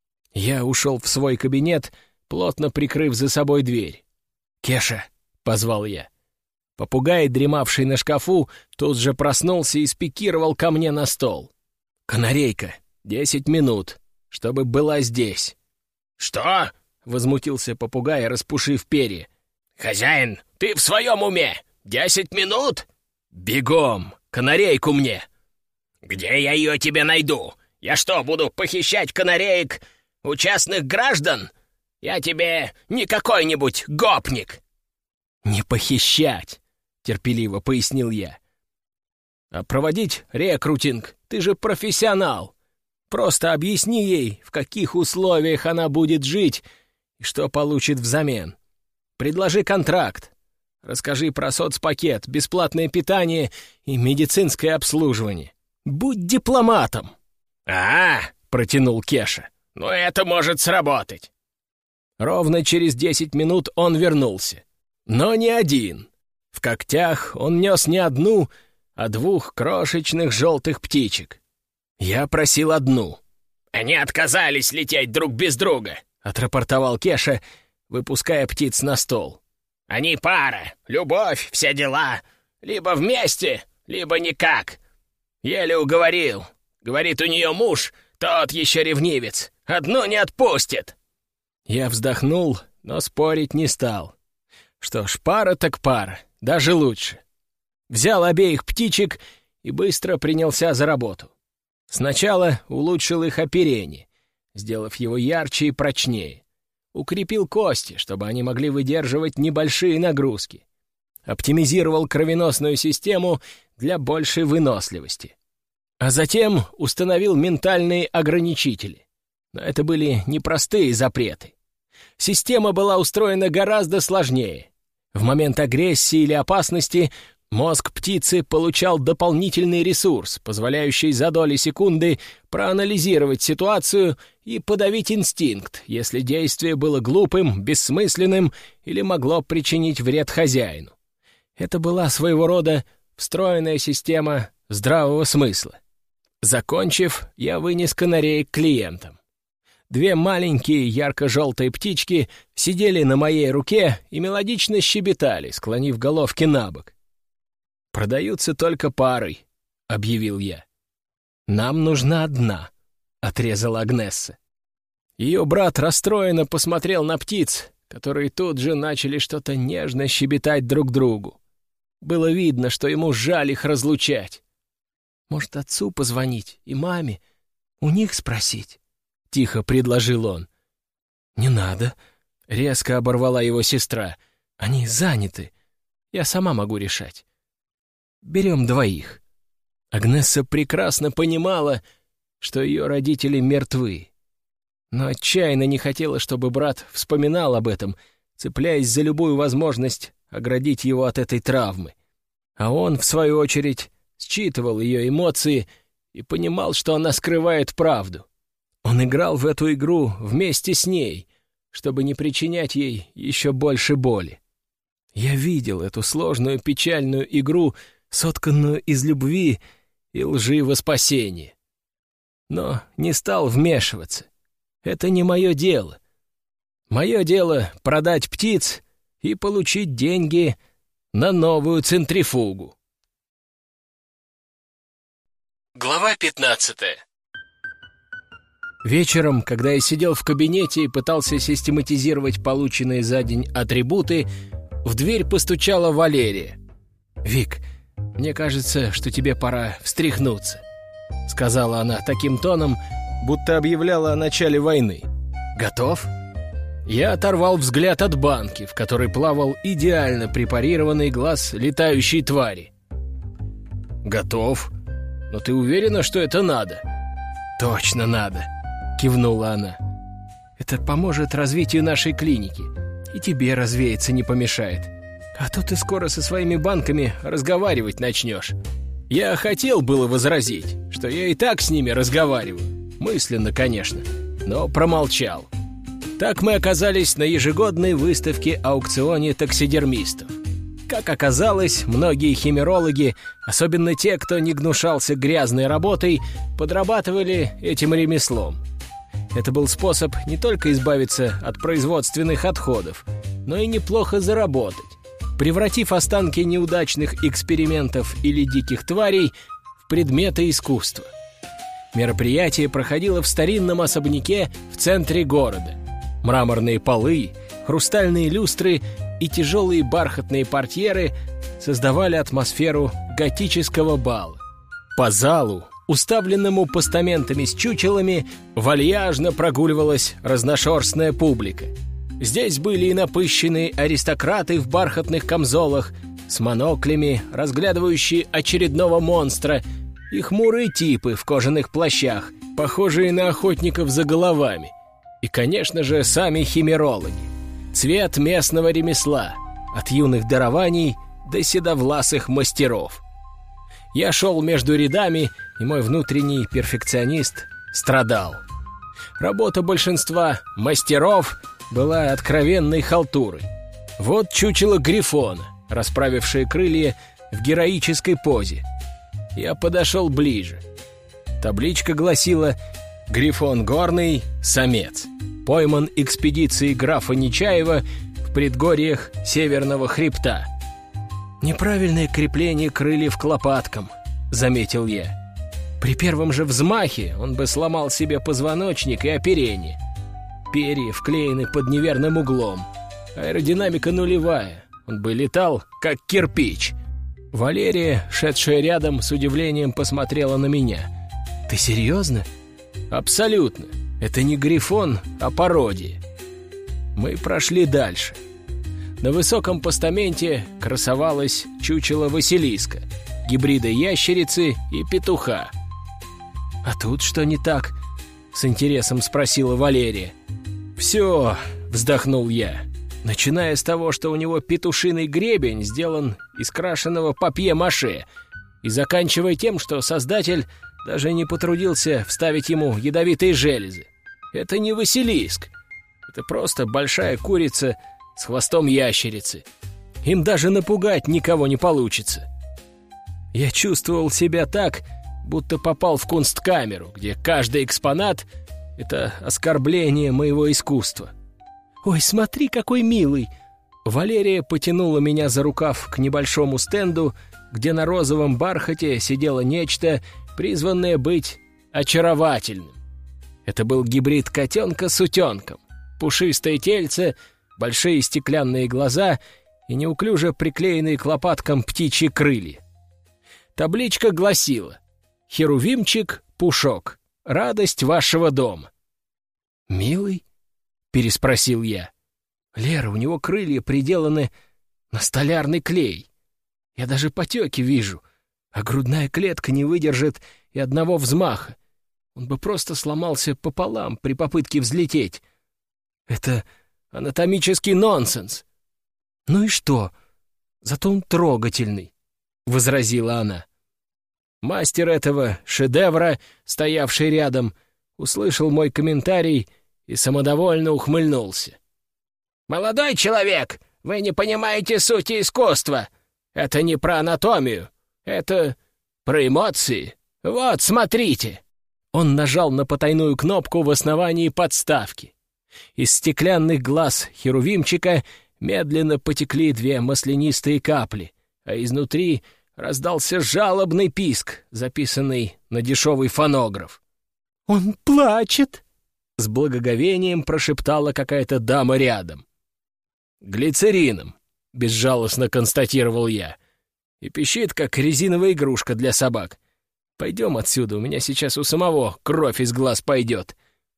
Я ушел в свой кабинет, плотно прикрыв за собой дверь. «Кеша», — позвал я. Попугай, дремавший на шкафу, тут же проснулся и спикировал ко мне на стол. «Канарейка, десять минут, чтобы была здесь». «Что?» — возмутился попугай, распушив перья. «Хозяин, ты в своем уме? Десять минут?» «Бегом! Канарейку мне!» «Где я ее тебе найду? Я что, буду похищать канареек у частных граждан? Я тебе не какой-нибудь гопник!» «Не похищать!» — терпеливо пояснил я. «А проводить рекрутинг? Ты же профессионал! Просто объясни ей, в каких условиях она будет жить и что получит взамен. Предложи контракт. Расскажи про соцпакет, бесплатное питание и медицинское обслуживание. Будь дипломатом!» «А, — протянул Кеша, — ну это может сработать». Ровно через десять минут он вернулся. Но не один. В когтях он нес не одну, а двух крошечных желтых птичек. Я просил одну. «Они отказались лететь друг без друга», — отрапортовал Кеша, выпуская птиц на стол. «Они пара, любовь, все дела. Либо вместе, либо никак. Еле уговорил. Говорит, у нее муж, тот еще ревнивец. Одну не отпустит». Я вздохнул, но спорить не стал. Что ж, пара так пара, даже лучше. Взял обеих птичек и быстро принялся за работу. Сначала улучшил их оперение, сделав его ярче и прочнее. Укрепил кости, чтобы они могли выдерживать небольшие нагрузки. Оптимизировал кровеносную систему для большей выносливости. А затем установил ментальные ограничители. Но это были непростые запреты. Система была устроена гораздо сложнее. В момент агрессии или опасности мозг птицы получал дополнительный ресурс, позволяющий за доли секунды проанализировать ситуацию и подавить инстинкт, если действие было глупым, бессмысленным или могло причинить вред хозяину. Это была своего рода встроенная система здравого смысла. Закончив, я вынес канареек клиентам. Две маленькие ярко-желтые птички сидели на моей руке и мелодично щебетали, склонив головки на бок. «Продаются только парой», — объявил я. «Нам нужна одна», — отрезала Агнесса. Ее брат расстроенно посмотрел на птиц, которые тут же начали что-то нежно щебетать друг другу. Было видно, что ему жаль их разлучать. «Может, отцу позвонить и маме? У них спросить?» — тихо предложил он. «Не надо», — резко оборвала его сестра. «Они заняты. Я сама могу решать. Берем двоих». Агнесса прекрасно понимала, что ее родители мертвы. но отчаянно не хотела, чтобы брат вспоминал об этом, цепляясь за любую возможность оградить его от этой травмы. А он, в свою очередь, считывал ее эмоции и понимал, что она скрывает правду. Он играл в эту игру вместе с ней, чтобы не причинять ей еще больше боли. Я видел эту сложную печальную игру, сотканную из любви и лжи во спасение. Но не стал вмешиваться. Это не мое дело. Мое дело — продать птиц и получить деньги на новую центрифугу. Глава пятнадцатая. Вечером, когда я сидел в кабинете и пытался систематизировать полученные за день атрибуты, в дверь постучала Валерия. «Вик, мне кажется, что тебе пора встряхнуться», — сказала она таким тоном, будто объявляла о начале войны. «Готов?» Я оторвал взгляд от банки, в которой плавал идеально препарированный глаз летающей твари. «Готов? Но ты уверена, что это надо?» «Точно надо», — кивнула она. «Это поможет развитию нашей клиники, и тебе развеяться не помешает. А то ты скоро со своими банками разговаривать начнешь». Я хотел было возразить, что я и так с ними разговариваю, мысленно, конечно, но промолчал. Так мы оказались на ежегодной выставке-аукционе таксидермистов. Как оказалось, многие химерологи, особенно те, кто не гнушался грязной работой, подрабатывали этим ремеслом. Это был способ не только избавиться от производственных отходов, но и неплохо заработать, превратив останки неудачных экспериментов или диких тварей в предметы искусства. Мероприятие проходило в старинном особняке в центре города. Мраморные полы, хрустальные люстры и тяжелые бархатные портьеры создавали атмосферу готического бала. По залу, уставленному постаментами с чучелами, вальяжно прогуливалась разношерстная публика. Здесь были и напыщенные аристократы в бархатных камзолах с моноклями, разглядывающие очередного монстра, и хмурые типы в кожаных плащах, похожие на охотников за головами. И, конечно же, сами химерологи. Цвет местного ремесла, от юных дарований до седовласых мастеров. Я шел между рядами, и мой внутренний перфекционист страдал. Работа большинства мастеров была откровенной халтурой. Вот чучело грифона, расправившее крылья в героической позе. Я подошел ближе. Табличка гласила: «Грифон горный, самец. Пойман экспедицией графа Нечаева в предгорьях Северного хребта». «Неправильное крепление крыльев к лопаткам», — заметил я. «При первом же взмахе он бы сломал себе позвоночник и оперение. Перья вклеены под неверным углом. Аэродинамика нулевая. Он бы летал, как кирпич». Валерия, шедшая рядом, с удивлением посмотрела на меня. «Ты серьезно?» «Абсолютно. Это не грифон, а пародия». Мы прошли дальше. На высоком постаменте красовалось чучело Василиска, гибрида ящерицы и петуха. «А тут что не так?» — с интересом спросила Валерия. «Все», — вздохнул я, начиная с того, что у него петушиный гребень сделан из крашеного папье-маше, и заканчивая тем, что создатель даже не потрудился вставить ему ядовитые железы. Это не Василиск. Это просто большая курица с хвостом ящерицы. Им даже напугать никого не получится. Я чувствовал себя так, будто попал в кунсткамеру, где каждый экспонат — это оскорбление моего искусства. «Ой, смотри, какой милый!» Валерия потянула меня за рукав к небольшому стенду, где на розовом бархате сидело нечто, призванное быть очаровательным. Это был гибрид котенка с утенком. Пушистое тельце, большие стеклянные глаза и неуклюже приклеенные к лопаткам птичьи крылья. Табличка гласила: «Херувимчик Пушок, радость вашего дома». «Милый?» — переспросил я. «Лера, у него крылья приделаны на столярный клей. Я даже потеки вижу, а грудная клетка не выдержит и одного взмаха. Он бы просто сломался пополам при попытке взлететь. Это анатомический нонсенс. Ну и что? Зато он трогательный, — возразила она. Мастер этого шедевра, стоявший рядом, услышал мой комментарий и самодовольно ухмыльнулся. «Молодой человек, вы не понимаете сути искусства. Это не про анатомию, это про эмоции. Вот, смотрите!» Он нажал на потайную кнопку в основании подставки. Из стеклянных глаз херувимчика медленно потекли две маслянистые капли, а изнутри раздался жалобный писк, записанный на дешевый фонограф. «Он плачет!» — с благоговением прошептала какая-то дама рядом. «Глицерином», — безжалостно констатировал я, — «и пищит, как резиновая игрушка для собак. Пойдем отсюда, у меня сейчас у самого кровь из глаз пойдет».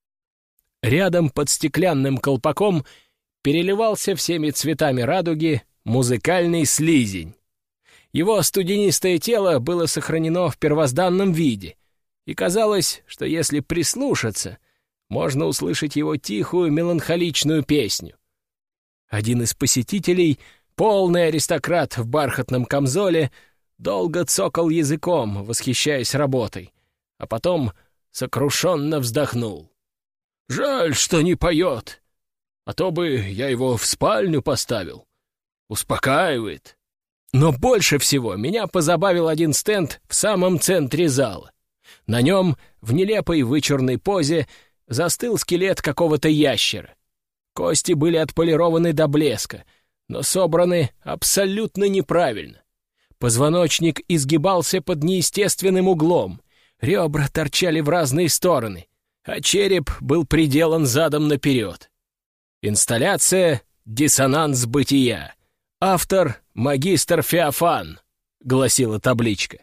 Рядом под стеклянным колпаком переливался всеми цветами радуги музыкальный слизень. Его студенистое тело было сохранено в первозданном виде, и казалось, что если прислушаться, можно услышать его тихую меланхоличную песню. Один из посетителей, полный аристократ в бархатном камзоле, долго цокал языком, восхищаясь работой, а потом сокрушенно вздохнул. «Жаль, что не поет, а то бы я его в спальню поставил. Успокаивает». Но больше всего меня позабавил один стенд в самом центре зала. На нем, в нелепой вычурной позе, застыл скелет какого-то ящера. Кости были отполированы до блеска, но собраны абсолютно неправильно. Позвоночник изгибался под неестественным углом, ребра торчали в разные стороны, а череп был приделан задом наперед. Инсталляция «Диссонанс бытия». Автор — магистр Феофан, гласила табличка.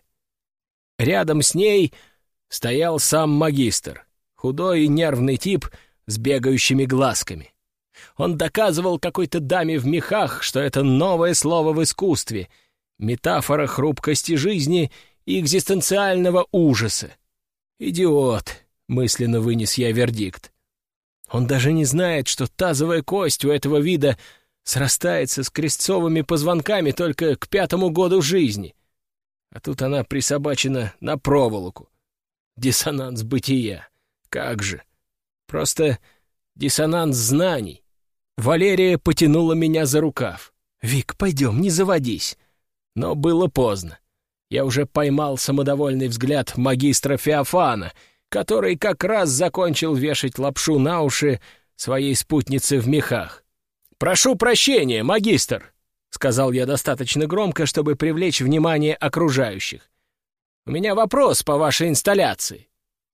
Рядом с ней стоял сам магистр, худой и нервный тип с бегающими глазками. Он доказывал какой-то даме в мехах, что это новое слово в искусстве, метафора хрупкости жизни и экзистенциального ужаса. «Идиот», — мысленно вынес я вердикт. Он даже не знает, что тазовая кость у этого вида срастается с крестцовыми позвонками только к пятому году жизни. А тут она присобачена на проволоку. Диссонанс бытия. Как же. Просто диссонанс знаний. Валерия потянула меня за рукав. «Вик, пойдем, не заводись». Но было поздно. Я уже поймал самодовольный взгляд магистра Феофана, который как раз закончил вешать лапшу на уши своей спутнице в мехах. «Прошу прощения, магистр», — сказал я достаточно громко, чтобы привлечь внимание окружающих. «У меня вопрос по вашей инсталляции».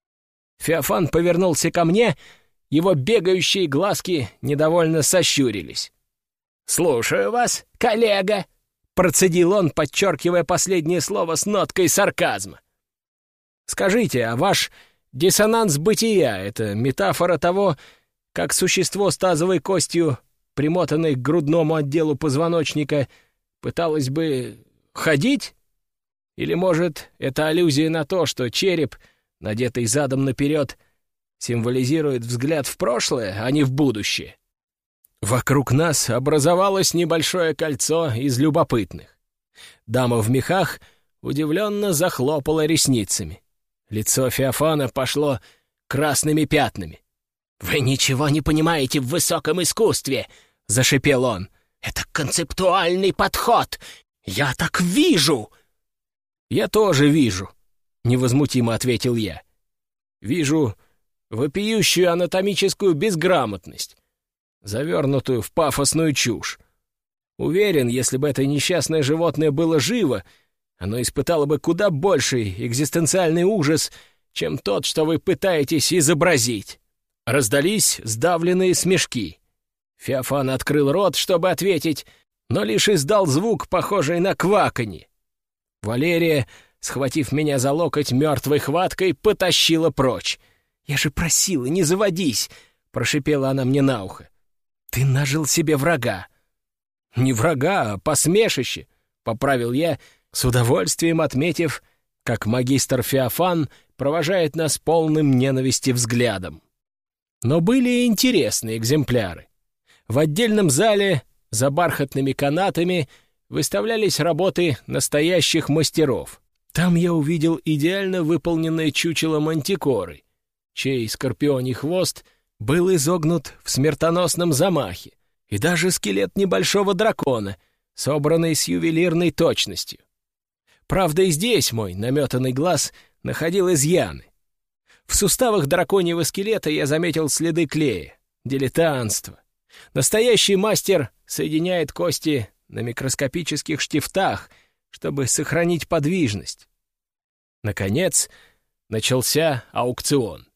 Феофан повернулся ко мне, его бегающие глазки недовольно сощурились. «Слушаю вас, коллега», — процедил он, подчеркивая последнее слово с ноткой сарказма. «Скажите, а ваш диссонанс бытия — это метафора того, как существо с тазовой костью, примотанной к грудному отделу позвоночника, пыталось бы ходить? Или, может, это аллюзия на то, что череп, надетый задом наперед, символизирует взгляд в прошлое, а не в будущее?» Вокруг нас образовалось небольшое кольцо из любопытных. Дама в мехах удивленно захлопала ресницами. Лицо Феофана пошло красными пятнами. «Вы ничего не понимаете в высоком искусстве!» — зашипел он. «Это концептуальный подход! Я так вижу!» «Я тоже вижу», — невозмутимо ответил я. «Вижу вопиющую анатомическую безграмотность, завернутую в пафосную чушь. Уверен, если бы это несчастное животное было живо, оно испытало бы куда больший экзистенциальный ужас, чем тот, что вы пытаетесь изобразить». Раздались сдавленные смешки. Феофан открыл рот, чтобы ответить, но лишь издал звук, похожий на кваканье. Валерия, схватив меня за локоть мертвой хваткой, потащила прочь. «Я же просила, не заводись!» — прошипела она мне на ухо. «Ты нажил себе врага». «Не врага, а посмешище», — поправил я, с удовольствием отметив, как магистр Феофан провожает нас полным ненависти взглядом. Но были и интересные экземпляры. В отдельном зале за бархатными канатами выставлялись работы настоящих мастеров. Там я увидел идеально выполненное чучело мантикоры, чей скорпионий хвост был изогнут в смертоносном замахе, и даже скелет небольшого дракона, собранный с ювелирной точностью. Правда, и здесь мой наметанный глаз находил изъяны. В суставах драконьего скелета я заметил следы клея, дилетантство. Настоящий мастер соединяет кости на микроскопических штифтах, чтобы сохранить подвижность. Наконец, начался аукцион.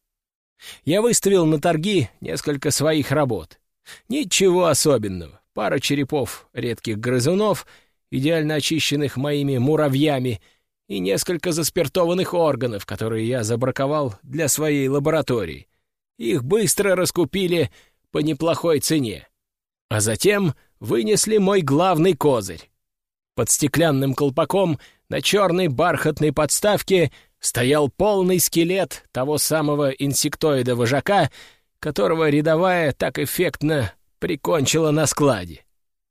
Я выставил на торги несколько своих работ. Ничего особенного. Пара черепов редких грызунов, идеально очищенных моими муравьями, и несколько заспиртованных органов, которые я забраковал для своей лаборатории. Их быстро раскупили по неплохой цене. А затем вынесли мой главный козырь. Под стеклянным колпаком на черной бархатной подставке стоял полный скелет того самого инсектоида-вожака, которого рядовая так эффектно прикончила на складе.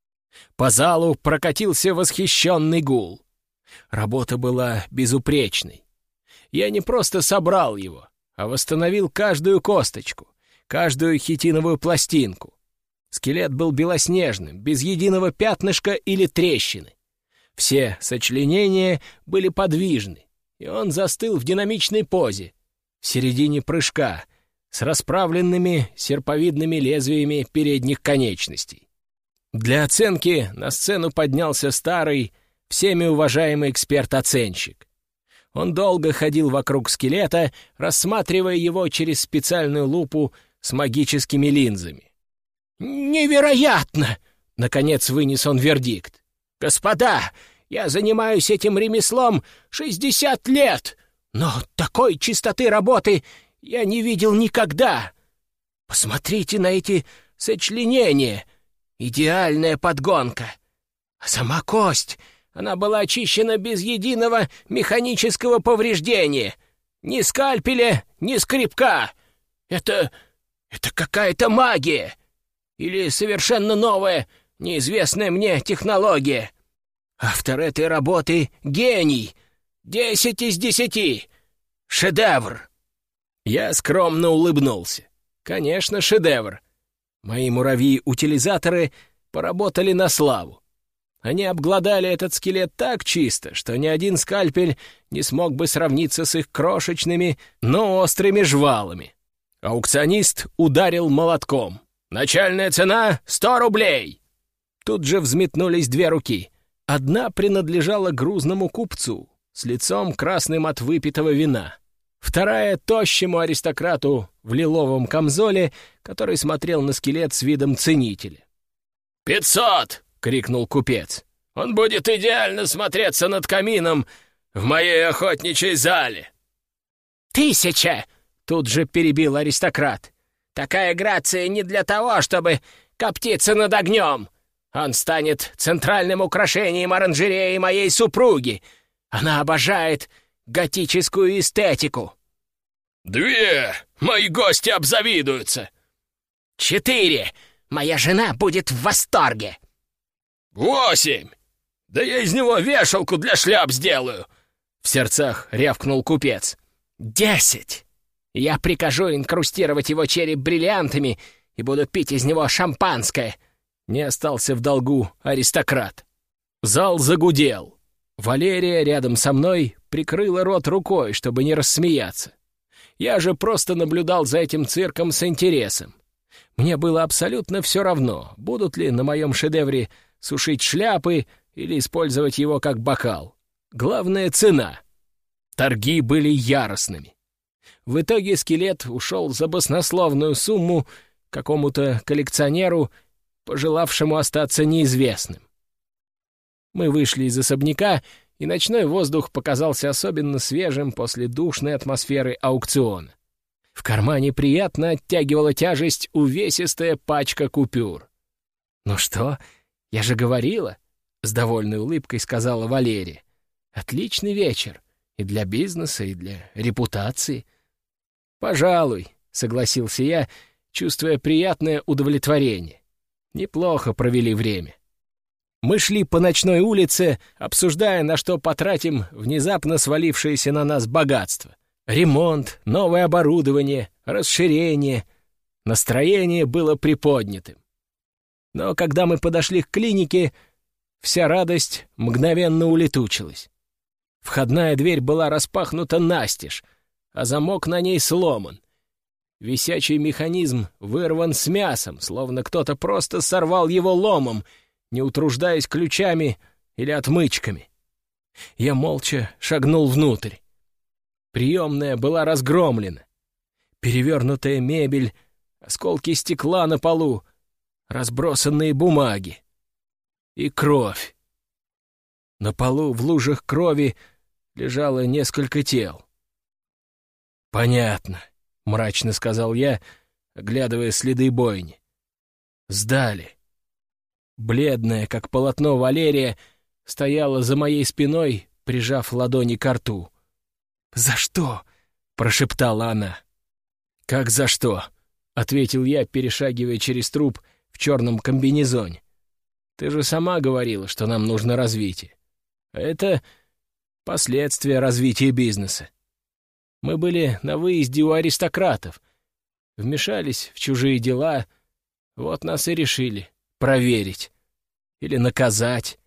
По залу прокатился восхищенный гул. Работа была безупречной. Я не просто собрал его, а восстановил каждую косточку, каждую хитиновую пластинку. Скелет был белоснежным, без единого пятнышка или трещины. Все сочленения были подвижны, и он застыл в динамичной позе, в середине прыжка, с расправленными серповидными лезвиями передних конечностей. Для оценки на сцену поднялся старый, всеми уважаемый эксперт-оценщик. Он долго ходил вокруг скелета, рассматривая его через специальную лупу с магическими линзами. «Невероятно!» — наконец вынес он вердикт. «Господа, я занимаюсь этим ремеслом шестьдесят лет, но такой чистоты работы я не видел никогда. Посмотрите на эти сочленения. Идеальная подгонка. А сама кость, она была очищена без единого механического повреждения. Ни скальпеля, ни скребка. Это... это какая-то магия. Или совершенно новая, неизвестная мне технология. Автор этой работы — гений. Десять из десяти. Шедевр». Я скромно улыбнулся. Конечно, шедевр. Мои муравьи-утилизаторы поработали на славу. Они обглодали этот скелет так чисто, что ни один скальпель не смог бы сравниться с их крошечными, но острыми жвалами. Аукционист ударил молотком. «Начальная цена — сто рублей!» Тут же взметнулись две руки. Одна принадлежала грузному купцу с лицом красным от выпитого вина. Вторая — тощему аристократу в лиловом камзоле, который смотрел на скелет с видом ценителя. «Пятьсот!» — крикнул купец. «Он будет идеально смотреться над камином в моей охотничьей зале!» «Тысяча!» — тут же перебил аристократ. «Такая грация не для того, чтобы коптиться над огнем. Он станет центральным украшением оранжереи моей супруги. Она обожает готическую эстетику». «Две! Мои гости обзавидуются!» «Четыре! Моя жена будет в восторге!» «Восемь! Да я из него вешалку для шляп сделаю!» В сердцах рявкнул купец. «Десять! Я прикажу инкрустировать его череп бриллиантами и буду пить из него шампанское!» Не остался в долгу аристократ. Зал загудел. Валерия рядом со мной прикрыла рот рукой, чтобы не рассмеяться. Я же просто наблюдал за этим цирком с интересом. Мне было абсолютно все равно, будут ли на моем шедевре сушить шляпы или использовать его как бокал. Главное — цена. Торги были яростными. В итоге скелет ушел за баснословную сумму какому-то коллекционеру, пожелавшему остаться неизвестным. Мы вышли из особняка, и ночной воздух показался особенно свежим после душной атмосферы аукциона. В кармане приятно оттягивала тяжесть увесистая пачка купюр. «Ну что, я же говорила», — с довольной улыбкой сказала Валерия. «Отличный вечер, И для бизнеса, и для репутации. «Пожалуй», — согласился я, чувствуя приятное удовлетворение. Неплохо провели время. Мы шли по ночной улице, обсуждая, на что потратим внезапно свалившееся на нас богатство. Ремонт, новое оборудование, расширение. Настроение было приподнятым. Но когда мы подошли к клинике, вся радость мгновенно улетучилась. Входная дверь была распахнута настежь, а замок на ней сломан. Висячий механизм вырван с мясом, словно кто-то просто сорвал его ломом, не утруждаясь ключами или отмычками. Я молча шагнул внутрь. Приемная была разгромлена. Перевернутая мебель, осколки стекла на полу, разбросанные бумаги. И кровь. На полу в лужах крови лежало несколько тел. «Понятно», — мрачно сказал я, оглядывая следы бойни. «Сдали». Бледная, как полотно Валерия, стояла за моей спиной, прижав ладони ко рту. «За что?» — прошептала она. «Как за что?» — ответил я, перешагивая через труп в черном комбинезоне. «Ты же сама говорила, что нам нужно развитие. А это последствия развития бизнеса. Мы были на выезде у аристократов, вмешались в чужие дела, вот нас и решили проверить или наказать».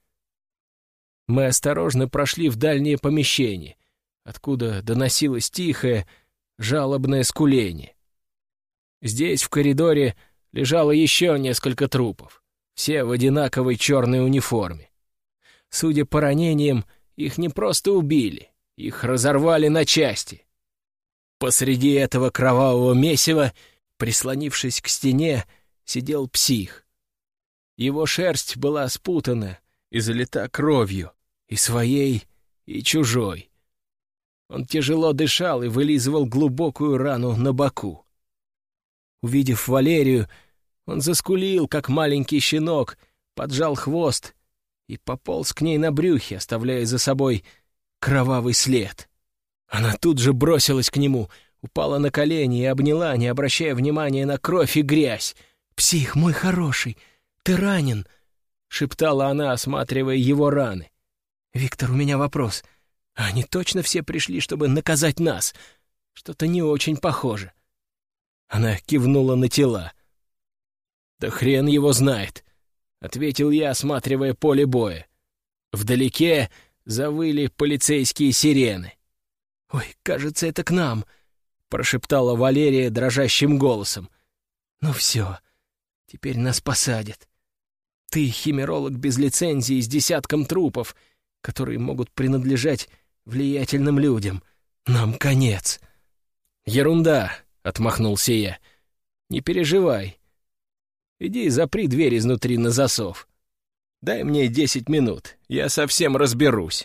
Мы осторожно прошли в дальнее помещение, откуда доносилось тихое, жалобное скуление. Здесь, в коридоре, лежало еще несколько трупов, все в одинаковой черной униформе. Судя по ранениям, их не просто убили, их разорвали на части. Посреди этого кровавого месива, прислонившись к стене, сидел псих. Его шерсть была спутана и залита кровью, и своей, и чужой. Он тяжело дышал и вылизывал глубокую рану на боку. Увидев Валерию, он заскулил, как маленький щенок, поджал хвост и пополз к ней на брюхе, оставляя за собой кровавый след. Она тут же бросилась к нему, упала на колени и обняла, не обращая внимания на кровь и грязь. «Псих, мой хороший, ты ранен!» — шептала она, осматривая его раны. «Виктор, у меня вопрос. Они точно все пришли, чтобы наказать нас? Что-то не очень похоже». Она кивнула на тела. «Да хрен его знает», — ответил я, осматривая поле боя. Вдалеке завыли полицейские сирены. «Ой, кажется, это к нам», — прошептала Валерия дрожащим голосом. «Ну все, теперь нас посадят. Ты химеролог без лицензии с десятком трупов, которые могут принадлежать влиятельным людям. Нам конец». «Ерунда», — отмахнулся я. «Не переживай. Иди запри дверь изнутри на засов. Дай мне десять минут, я совсем разберусь».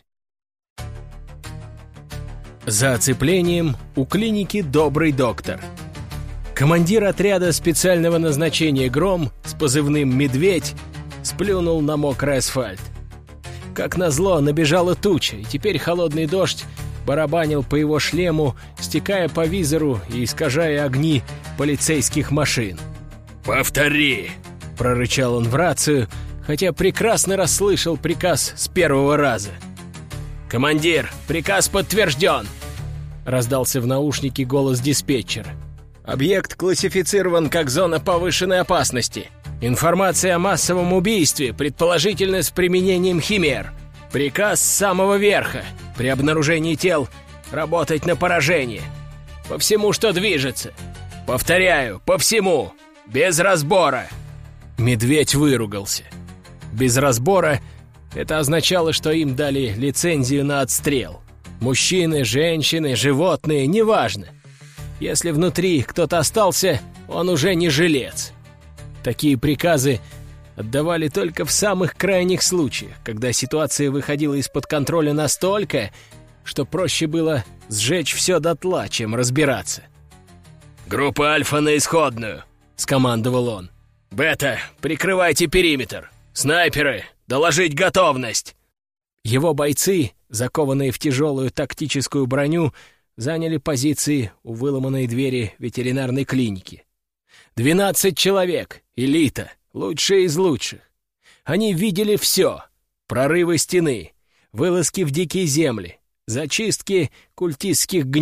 За оцеплением у клиники «Добрый доктор». Командир отряда специального назначения «Гром» с позывным «Медведь» сплюнул на мокрый асфальт. Как назло, набежала туча, и теперь холодный дождь барабанил по его шлему, стекая по визору и искажая огни полицейских машин. «Повтори!» — прорычал он в рацию, хотя прекрасно расслышал приказ с первого раза. «Командир, приказ подтвержден!» — раздался в наушнике голос диспетчера. «Объект классифицирован как зона повышенной опасности. Информация о массовом убийстве, предположительно с применением химер. Приказ с самого верха. При обнаружении тел работать на поражение. По всему, что движется. Повторяю, по всему. Без разбора». Медведь выругался. Без разбора — это означало, что им дали лицензию на отстрел. Мужчины, женщины, животные — неважно. Если внутри кто-то остался, он уже не жилец. Такие приказы отдавали только в самых крайних случаях, когда ситуация выходила из-под контроля настолько, что проще было сжечь все дотла, чем разбираться. «Группа Альфа на исходную», — скомандовал он. «Бета, прикрывайте периметр. Снайперы, доложить готовность!» Его бойцы закованные в тяжелую тактическую броню, заняли позиции у выломанной двери ветеринарной клиники. Двенадцать человек, элита, лучшие из лучших. Они видели все: прорывы стены, вылазки в дикие земли, зачистки культистских гнезд.